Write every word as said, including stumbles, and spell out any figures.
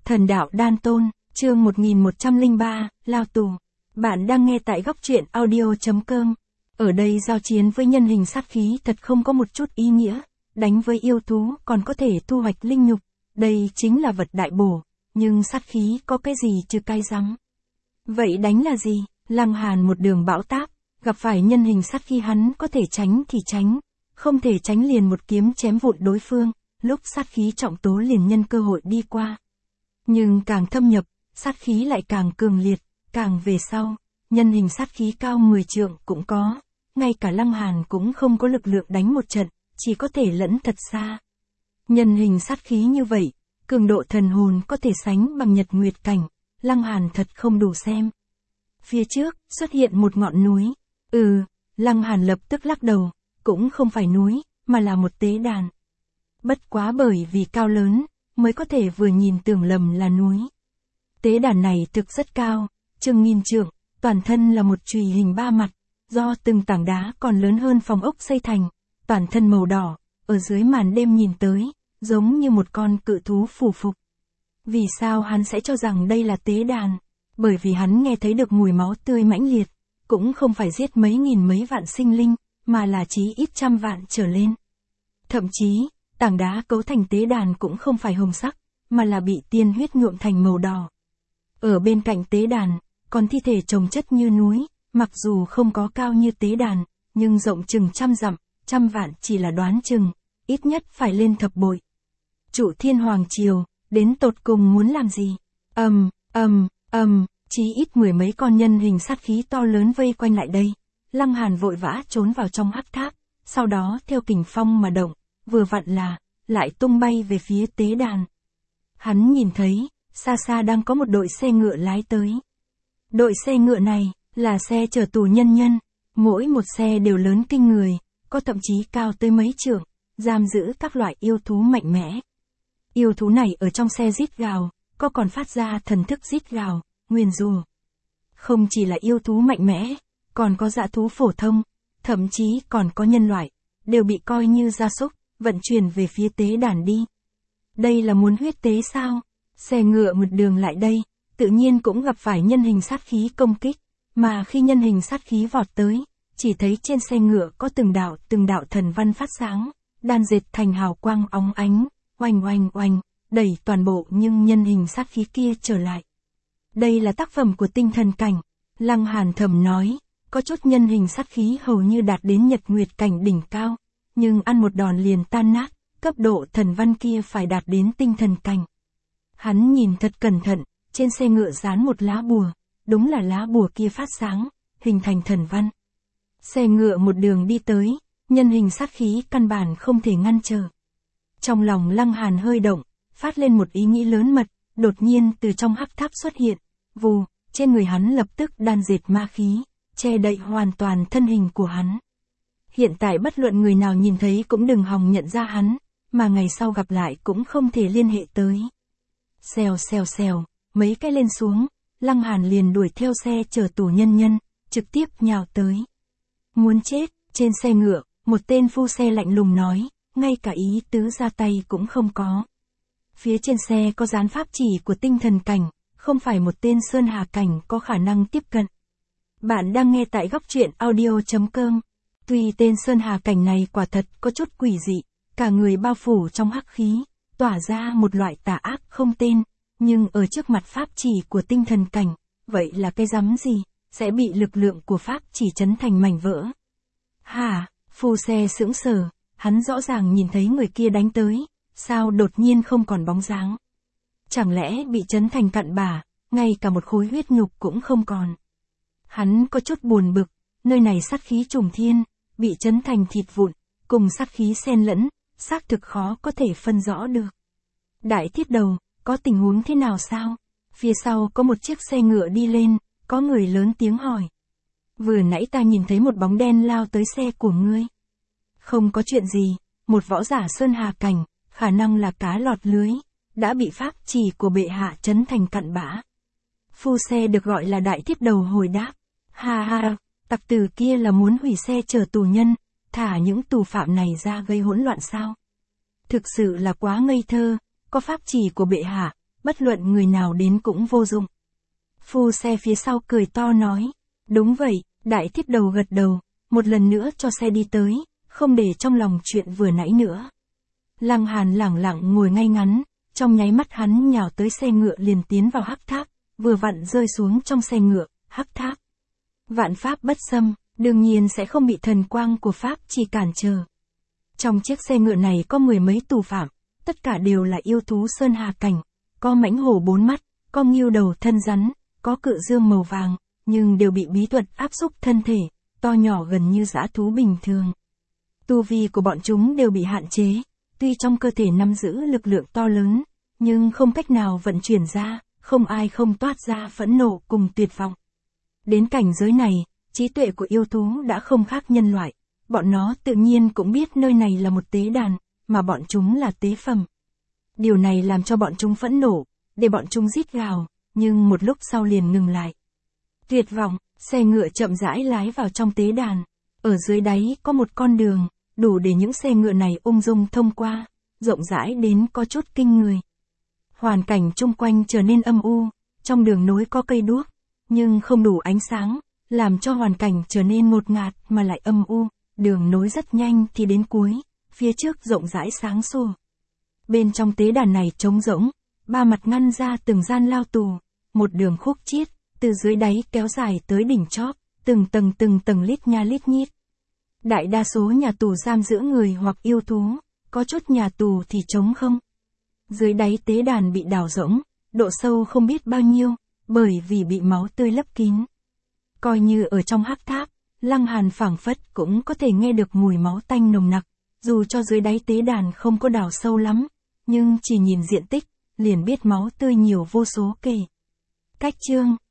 Thần đạo đan tôn, chương một nghìn một trăm lẻ ba, lao tù. Bạn đang nghe tại góc truyện audio chấm com. Ở đây giao chiến với nhân hình sát khí thật không có một chút ý nghĩa, đánh với yêu thú còn có thể thu hoạch linh nhục, đây chính là vật đại bổ, nhưng sát khí có cái gì chứ cay răng. Vậy đánh là gì? Lăng Hàn một đường bão táp, gặp phải nhân hình sát khí hắn có thể tránh thì tránh, không thể tránh liền một kiếm chém vụn đối phương, lúc sát khí trọng tố liền nhân cơ hội đi qua. Nhưng càng thâm nhập, sát khí lại càng cường liệt, càng về sau, nhân hình sát khí cao mười trượng cũng có, ngay cả Lăng Hàn cũng không có lực lượng đánh một trận, chỉ có thể lẫn thật xa. Nhân hình sát khí như vậy, cường độ thần hồn có thể sánh bằng nhật nguyệt cảnh, Lăng Hàn thật không đủ xem. Phía trước, xuất hiện một ngọn núi. Ừ, Lăng Hàn lập tức lắc đầu, cũng không phải núi, mà là một tế đàn. Bất quá bởi vì cao lớn, mới có thể vừa nhìn tưởng lầm là núi. Tế đàn này thực rất cao, chừng nghìn trượng, toàn thân là một chùy hình ba mặt, do từng tảng đá còn lớn hơn phòng ốc xây thành, toàn thân màu đỏ, ở dưới màn đêm nhìn tới, giống như một con cự thú phủ phục. Vì sao hắn sẽ cho rằng đây là tế đàn? Bởi vì hắn nghe thấy được mùi máu tươi mãnh liệt, cũng không phải giết mấy nghìn mấy vạn sinh linh, mà là chí ít trăm vạn trở lên. Thậm chí, tảng đá cấu thành tế đàn cũng không phải hồng sắc, mà là bị tiên huyết nhuộm thành màu đỏ. Ở bên cạnh tế đàn, còn thi thể chồng chất như núi, mặc dù không có cao như tế đàn, nhưng rộng chừng trăm dặm, trăm vạn chỉ là đoán chừng, ít nhất phải lên thập bội. Chủ Thiên Hoàng Triều, đến tột cùng muốn làm gì? Ầm, ầm, ầm, chí ít mười mấy con nhân hình sát khí to lớn vây quanh lại đây. Lăng Hàn vội vã trốn vào trong hắc tháp, sau đó theo kình phong mà động, vừa vặn là, lại tung bay về phía tế đàn. Hắn nhìn thấy, xa xa đang có một đội xe ngựa lái tới. Đội xe ngựa này, là xe chở tù nhân nhân, mỗi một xe đều lớn kinh người, có thậm chí cao tới mấy trượng, giam giữ các loại yêu thú mạnh mẽ. Yêu thú này ở trong xe rít gào, có còn phát ra thần thức rít gào, nguyền rủa. Không chỉ là yêu thú mạnh mẽ, còn có dã thú phổ thông, thậm chí còn có nhân loại, đều bị coi như gia súc, vận chuyển về phía tế đàn đi. Đây là muốn huyết tế sao? Xe ngựa một đường lại đây, tự nhiên cũng gặp phải nhân hình sát khí công kích, mà khi nhân hình sát khí vọt tới, chỉ thấy trên xe ngựa có từng đạo từng đạo thần văn phát sáng, đan dệt thành hào quang óng ánh, oanh oanh oanh, đẩy toàn bộ nhưng nhân hình sát khí kia trở lại. Đây là tác phẩm của tinh thần cảnh, Lăng Hàn thầm nói, có chút nhân hình sát khí hầu như đạt đến nhật nguyệt cảnh đỉnh cao, nhưng ăn một đòn liền tan nát, cấp độ thần văn kia phải đạt đến tinh thần cảnh. Hắn nhìn thật cẩn thận, trên xe ngựa dán một lá bùa, đúng là lá bùa kia phát sáng, hình thành thần văn. Xe ngựa một đường đi tới, nhân hình sát khí căn bản không thể ngăn trở. Trong lòng Lăng Hàn hơi động, phát lên một ý nghĩ lớn mật, đột nhiên từ trong hắc tháp xuất hiện, vù, trên người hắn lập tức đan dệt ma khí, che đậy hoàn toàn thân hình của hắn. Hiện tại bất luận người nào nhìn thấy cũng đừng hòng nhận ra hắn, mà ngày sau gặp lại cũng không thể liên hệ tới. Xèo xèo xèo, mấy cái lên xuống, Lăng Hàn liền đuổi theo xe chở tù nhân nhân, trực tiếp nhào tới. Muốn chết, trên xe ngựa, một tên phu xe lạnh lùng nói, ngay cả ý tứ ra tay cũng không có. Phía trên xe có dán pháp chỉ của tinh thần cảnh, không phải một tên sơn hà cảnh có khả năng tiếp cận. Bạn đang nghe tại góc truyện audio chấm com. Tuy tên sơn hà cảnh này quả thật có chút quỷ dị, cả người bao phủ trong hắc khí, tỏa ra một loại tà ác không tên, nhưng ở trước mặt pháp chỉ của tinh thần cảnh, vậy là cái rắm gì, sẽ bị lực lượng của pháp chỉ chấn thành mảnh vỡ. Hả, phu xe sững sờ, hắn rõ ràng nhìn thấy người kia đánh tới, sao đột nhiên không còn bóng dáng. Chẳng lẽ bị chấn thành cặn bã, ngay cả một khối huyết nhục cũng không còn. Hắn có chút buồn bực, nơi này sát khí trùng thiên, bị chấn thành thịt vụn, cùng sát khí xen lẫn, xác thực khó có thể phân rõ được. Đại thiết đầu, có tình huống thế nào sao? Phía sau có một chiếc xe ngựa đi lên, có người lớn tiếng hỏi. Vừa nãy ta nhìn thấy một bóng đen lao tới xe của ngươi. Không có chuyện gì, một võ giả sơn hà cảnh, khả năng là cá lọt lưới, đã bị pháp chỉ của bệ hạ chấn thành cặn bã. Phu xe được gọi là đại thiết đầu hồi đáp. Ha ha, tặc tử kia là muốn hủy xe chở tù nhân, thả những tù phạm này ra gây hỗn loạn sao? Thực sự là quá ngây thơ, có pháp chỉ của bệ hạ, bất luận người nào đến cũng vô dụng. Phu xe phía sau cười to nói, đúng vậy, đại thiết đầu gật đầu, một lần nữa cho xe đi tới, không để trong lòng chuyện vừa nãy nữa. Lăng Hàn lẳng lặng ngồi ngay ngắn, trong nháy mắt hắn nhào tới xe ngựa liền tiến vào hắc tháp, vừa vặn rơi xuống trong xe ngựa, hắc tháp. Vạn pháp bất xâm, đương nhiên sẽ không bị thần quang của pháp chỉ cản trở. Trong chiếc xe ngựa này có mười mấy tù phạm, tất cả đều là yêu thú sơn hà cảnh, có mãnh hổ bốn mắt, có ngưu đầu thân rắn, có cự dương màu vàng, nhưng đều bị bí thuật áp xúc thân thể, to nhỏ gần như dã thú bình thường. Tu vi của bọn chúng đều bị hạn chế, tuy trong cơ thể nắm giữ lực lượng to lớn, nhưng không cách nào vận chuyển ra, không ai không toát ra phẫn nộ cùng tuyệt vọng. Đến cảnh giới này, trí tuệ của yêu thú đã không khác nhân loại, bọn nó tự nhiên cũng biết nơi này là một tế đàn, mà bọn chúng là tế phẩm. Điều này làm cho bọn chúng phẫn nộ, để bọn chúng rít gào, nhưng một lúc sau liền ngừng lại. Tuyệt vọng, xe ngựa chậm rãi lái vào trong tế đàn, ở dưới đáy có một con đường, đủ để những xe ngựa này ung dung thông qua, rộng rãi đến có chút kinh người. Hoàn cảnh chung quanh trở nên âm u, trong đường nối có cây đuốc, nhưng không đủ ánh sáng, làm cho hoàn cảnh trở nên ngột ngạt mà lại âm u. Đường nối rất nhanh thì đến cuối, phía trước rộng rãi sáng sủa. Bên trong tế đàn này trống rỗng, ba mặt ngăn ra từng gian lao tù, một đường khúc chiết, từ dưới đáy kéo dài tới đỉnh chóp, từng tầng từng tầng lít nha lít nhít. Đại đa số nhà tù giam giữ người hoặc yêu thú, có chút nhà tù thì trống không. Dưới đáy tế đàn bị đào rỗng, độ sâu không biết bao nhiêu, bởi vì bị máu tươi lấp kín. Coi như ở trong hắc tháp, Lăng Hàn phảng phất cũng có thể nghe được mùi máu tanh nồng nặc, dù cho dưới đáy tế đàn không có đào sâu lắm, nhưng chỉ nhìn diện tích, liền biết máu tươi nhiều vô số kể. Cách chương